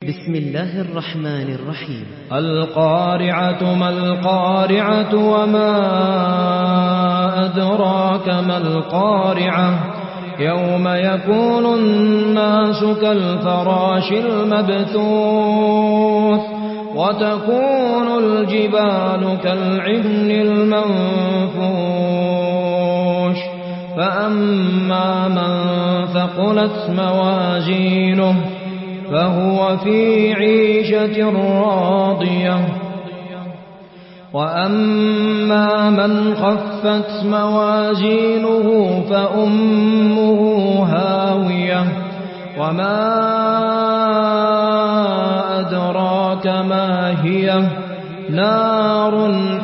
بسم الله الرحمن الرحيم. القارعة ما القارعة وما أدراك ما القارعة يوم يكون الناس كالفراش المبثوث وتكون الجبال كالعهن المنفوش فأما من ثقلت موازينه فهو في عيشة راضية وأما من خفت موازينه فأمه هاوية وما أدراك ما هي نار